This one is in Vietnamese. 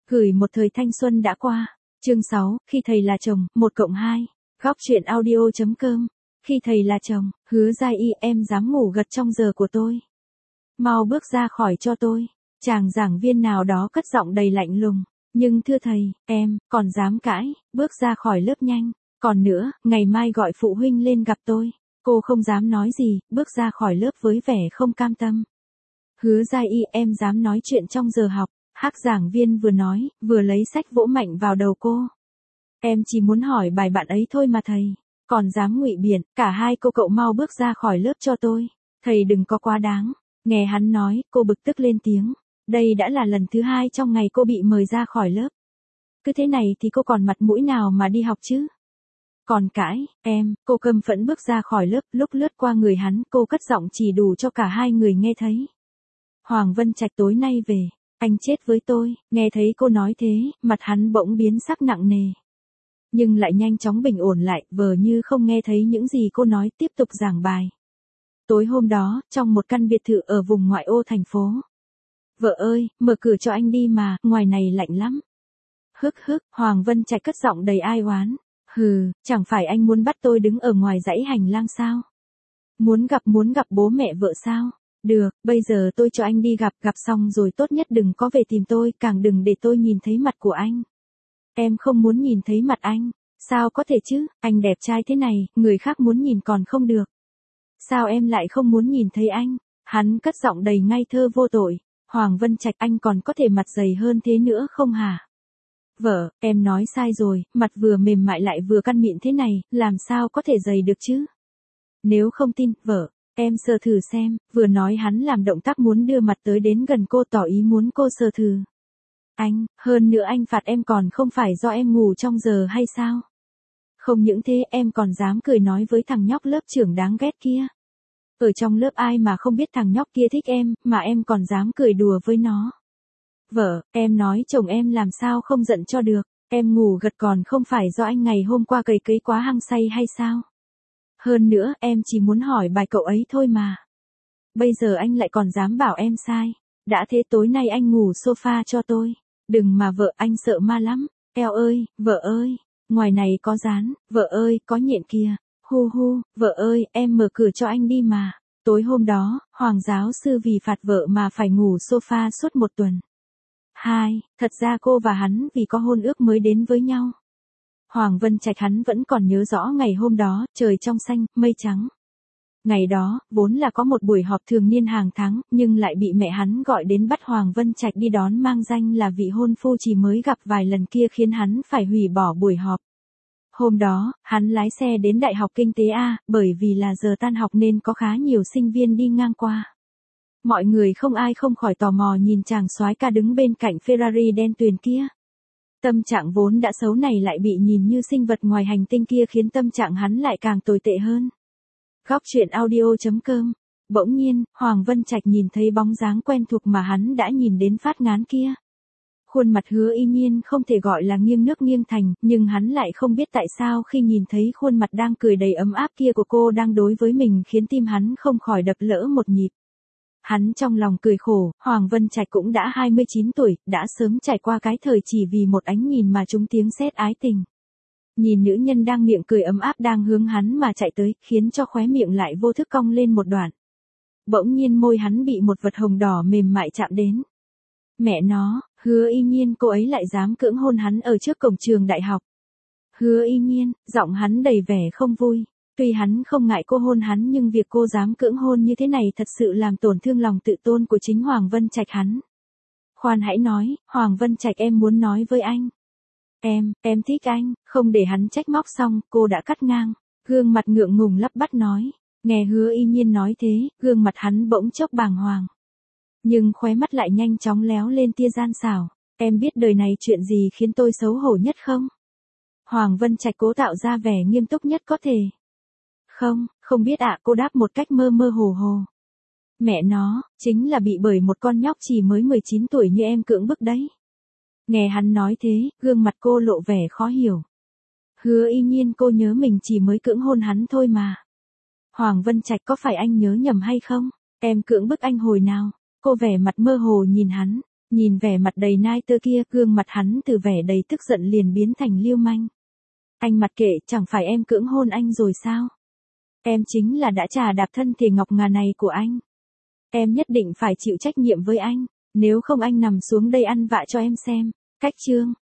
Gửi một thời thanh xuân đã qua. Chương 6, khi thầy là chồng, 1+2. Góc chuyện audio.com. Khi thầy là chồng, Hứa Giai Y, em dám ngủ gật trong giờ của tôi. Mau bước ra khỏi cho tôi. Chàng giảng viên nào đó cất giọng đầy lạnh lùng. Nhưng thưa thầy, em, còn dám cãi, bước ra khỏi lớp nhanh. Còn nữa, ngày mai gọi phụ huynh lên gặp tôi. Cô không dám nói gì, bước ra khỏi lớp với vẻ không cam tâm. Hứa Giai Y, em dám nói chuyện trong giờ học. Hắc giảng viên vừa nói, vừa lấy sách vỗ mạnh vào đầu cô. Em chỉ muốn hỏi bài bạn ấy thôi mà thầy. Còn dám ngụy biện, cả hai cậu mau bước ra khỏi lớp cho tôi. Thầy đừng có quá đáng. Nghe hắn nói, cô bực tức lên tiếng. Đây đã là lần thứ 2 trong ngày cô bị mời ra khỏi lớp. Cứ thế này thì cô còn mặt mũi nào mà đi học chứ? Còn cãi, em, cô căm phẫn bước ra khỏi lớp, lúc lướt qua người hắn, cô cất giọng chỉ đủ cho cả hai người nghe thấy. Hoàng Vân Trạch tối nay về. Anh chết với tôi. Nghe thấy cô nói thế, mặt hắn bỗng biến sắc nặng nề. Nhưng lại nhanh chóng bình ổn lại, vờ như không nghe thấy những gì cô nói, tiếp tục giảng bài. Tối hôm đó, trong một căn biệt thự ở vùng ngoại ô thành phố. Vợ ơi, mở cửa cho anh đi mà, ngoài này lạnh lắm. Hức, Hoàng Vân Trạch cất giọng đầy ai oán. Hừ, chẳng phải anh muốn bắt tôi đứng ở ngoài dãy hành lang sao? Muốn gặp bố mẹ vợ sao? Được, bây giờ tôi cho anh đi gặp xong rồi tốt nhất đừng có về tìm tôi, càng đừng để tôi nhìn thấy mặt của anh. Em không muốn nhìn thấy mặt anh. Sao có thể chứ, anh đẹp trai thế này, người khác muốn nhìn còn không được. Sao em lại không muốn nhìn thấy anh? Hắn cất giọng đầy ngây thơ vô tội. Hoàng Vân Trạch, anh còn có thể mặt dày hơn thế nữa không hả? Vợ, em nói sai rồi, mặt vừa mềm mại lại vừa căn mịn thế này, làm sao có thể dày được chứ? Nếu không tin, vợ, em sờ thử xem. Vừa nói hắn làm động tác muốn đưa mặt tới đến gần cô, tỏ ý muốn cô sờ thử. Anh, hơn nữa anh phạt em còn không phải do em ngủ trong giờ hay sao? Không những thế, em còn dám cười nói với thằng nhóc lớp trưởng đáng ghét kia. Ở trong lớp ai mà không biết thằng nhóc kia thích em, mà em còn dám cười đùa với nó. Vợ, em nói chồng em làm sao không giận cho được. Em ngủ gật còn không phải do anh ngày hôm qua cày cấy quá hăng say hay sao? Hơn nữa, em chỉ muốn hỏi bài cậu ấy thôi mà. Bây giờ anh lại còn dám bảo em sai. Đã thế tối nay anh ngủ sofa cho tôi. Đừng mà vợ, anh sợ ma lắm. Eo ơi, vợ ơi, ngoài này có rán, vợ ơi, có nhện kìa. Hu, vợ ơi, em mở cửa cho anh đi mà. Tối hôm đó, Hoàng giáo sư vì phạt vợ mà phải ngủ sofa suốt 1 tuần. 2. Thật ra cô và hắn vì có hôn ước mới đến với nhau. Hoàng Vân Trạch hắn vẫn còn nhớ rõ ngày hôm đó, trời trong xanh, mây trắng. Ngày đó, vốn là có một buổi họp thường niên hàng tháng, nhưng lại bị mẹ hắn gọi đến bắt Hoàng Vân Trạch đi đón mang danh là vị hôn phu chỉ mới gặp vài lần kia khiến hắn phải hủy bỏ buổi họp. Hôm đó, hắn lái xe đến Đại học Kinh tế A, bởi vì là giờ tan học nên có khá nhiều sinh viên đi ngang qua. Mọi người không ai không khỏi tò mò nhìn chàng soái ca đứng bên cạnh Ferrari đen tuyền kia. Tâm trạng vốn đã xấu này lại bị nhìn như sinh vật ngoài hành tinh kia khiến tâm trạng hắn lại càng tồi tệ hơn. Góc chuyện audio.com. Bỗng nhiên, Hoàng Vân Trạch nhìn thấy bóng dáng quen thuộc mà hắn đã nhìn đến phát ngán kia. Khuôn mặt Hứa Y Nhiên không thể gọi là nghiêng nước nghiêng thành, nhưng hắn lại không biết tại sao khi nhìn thấy khuôn mặt đang cười đầy ấm áp kia của cô đang đối với mình khiến tim hắn không khỏi đập lỡ một nhịp. Hắn trong lòng cười khổ, Hoàng Vân Trạch cũng đã 29 tuổi, đã sớm trải qua cái thời chỉ vì một ánh nhìn mà trúng tiếng sét ái tình. Nhìn nữ nhân đang miệng cười ấm áp đang hướng hắn mà chạy tới, khiến cho khóe miệng lại vô thức cong lên một đoạn. Bỗng nhiên môi hắn bị một vật hồng đỏ mềm mại chạm đến. Mẹ nó, Hứa Y Nhiên, cô ấy lại dám cưỡng hôn hắn ở trước cổng trường đại học. Hứa Y Nhiên, giọng hắn đầy vẻ không vui. Tuy hắn không ngại cô hôn hắn nhưng việc cô dám cưỡng hôn như thế này thật sự làm tổn thương lòng tự tôn của chính Hoàng Vân Trạch hắn. Khoan hãy nói, Hoàng Vân Trạch, em muốn nói với anh. Em thích anh. Không để hắn trách móc xong, cô đã cắt ngang. Gương mặt ngượng ngùng lắp bắp nói. Nghe Hứa Y Nhiên nói thế, gương mặt hắn bỗng chốc bàng hoàng. Nhưng khóe mắt lại nhanh chóng léo lên tia gian xảo. Em biết đời này chuyện gì khiến tôi xấu hổ nhất không? Hoàng Vân Trạch cố tạo ra vẻ nghiêm túc nhất có thể. Không biết ạ, cô đáp một cách mơ mơ hồ hồ. Mẹ nó, chính là bị bởi một con nhóc chỉ mới 19 tuổi như em cưỡng bức đấy. Nghe hắn nói thế, gương mặt cô lộ vẻ khó hiểu. Hứa Y Nhiên, cô nhớ mình chỉ mới cưỡng hôn hắn thôi mà. Hoàng Vân Trạch, có phải anh nhớ nhầm hay không? Em cưỡng bức anh hồi nào? Cô vẻ mặt mơ hồ nhìn hắn. Nhìn vẻ mặt đầy nai tơ kia, gương mặt hắn từ vẻ đầy tức giận liền biến thành lưu manh. Anh mặc kệ, chẳng phải em cưỡng hôn anh rồi sao? Em chính là đã trà đạp thân thể ngọc ngà này của anh. Em nhất định phải chịu trách nhiệm với anh, nếu không anh nằm xuống đây ăn vạ cho em xem. Cách chương